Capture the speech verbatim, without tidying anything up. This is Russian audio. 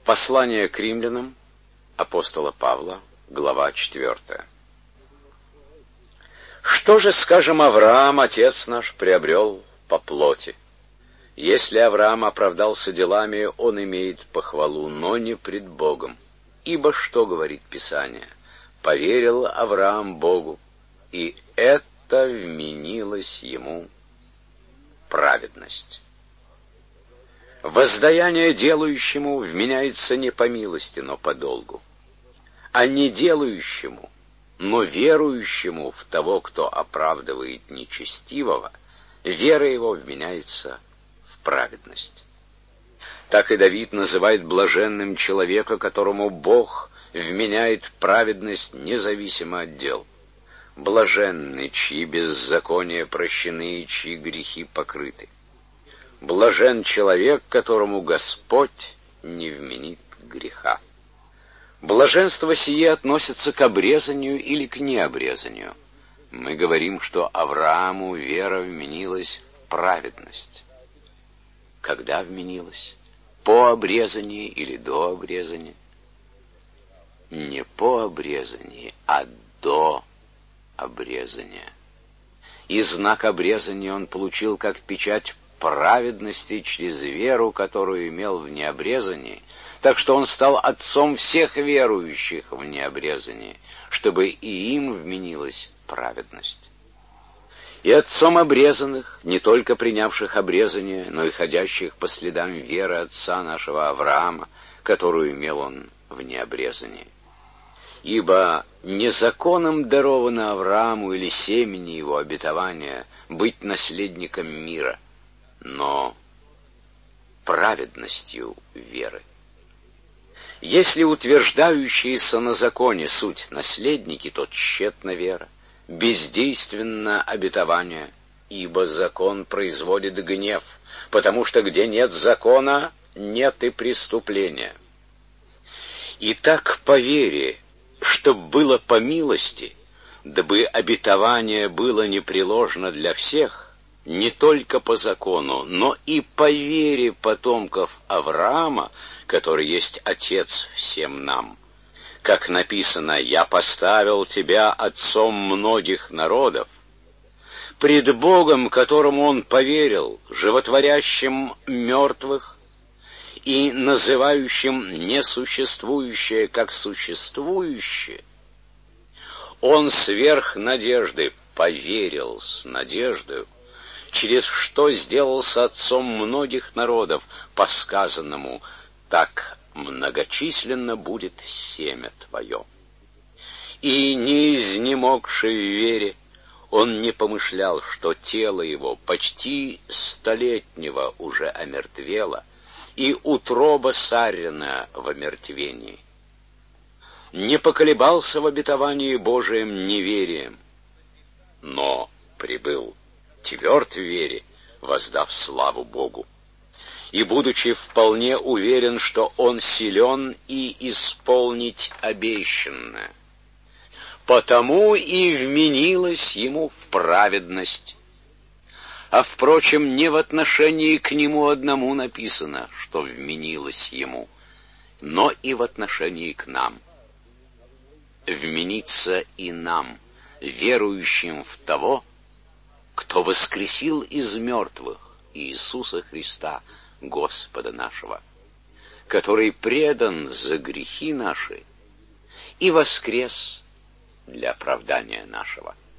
Послание к римлянам апостола Павла, глава четвертая. Что же, скажем, Авраам, отец наш, приобрел по плоти? Если Авраам оправдался делами, он имеет похвалу, но не пред Богом. Ибо что говорит Писание? Поверил Авраам Богу, и это вменилось ему праведность. Воздаяние делающему вменяется не по милости, но по долгу, а не делающему, но верующему в того, кто оправдывает нечестивого, вера его вменяется в праведность. Так и Давид называет блаженным человека, которому Бог вменяет праведность независимо от дел. Блаженны, чьи беззакония прощены и чьи грехи покрыты. Блажен человек, которому Господь не вменит греха. Блаженство сие относится к обрезанию или к необрезанию. Мы говорим, что Аврааму вера вменилась в праведность. Когда вменилась? По обрезании или до обрезания? Не по обрезании, а до обрезания. И знак обрезания он получил как печать праведности через веру, которую имел в необрезании, так что он стал отцом всех верующих в необрезании, чтобы и им вменилась праведность. И отцом обрезанных, не только принявших обрезание, но и ходящих по следам веры отца нашего Авраама, которую имел он в необрезании. Ибо не законом даровано Аврааму или семени его обетования быть наследником мира, но праведностью веры. Если утверждающиеся на законе суть наследники, то тщетна вера, бездейственно обетование, ибо закон производит гнев, потому что где нет закона, нет и преступления. Итак, по вере, чтоб было по милости, дабы обетование было непреложно для всех, не только по закону, но и по вере потомков Авраама, который есть отец всем нам. Как написано: «Я поставил тебя отцом многих народов». Пред Богом, которому он поверил, животворящим мертвых и называющим несуществующее как существующее, он сверх надежды поверил с надеждою, через что сделался отцом многих народов, по сказанному: так многочисленно будет семя твое. И не изнемогший в вере, он не помышлял, что тело его почти столетнего уже омертвело, и утроба Сарина в омертвении. Не поколебался в обетовании Божием неверием, но прибыл тверд в вере, воздав славу Богу, и, будучи вполне уверен, что он силен и исполнить обещанное, потому и вменилось ему в праведность. А, впрочем, не в отношении к нему одному написано, что вменилось ему, но и в отношении к нам. Вменится и нам, верующим в того, кто воскресил из мертвых Иисуса Христа, Господа нашего, который предан за грехи наши и воскрес для оправдания нашего.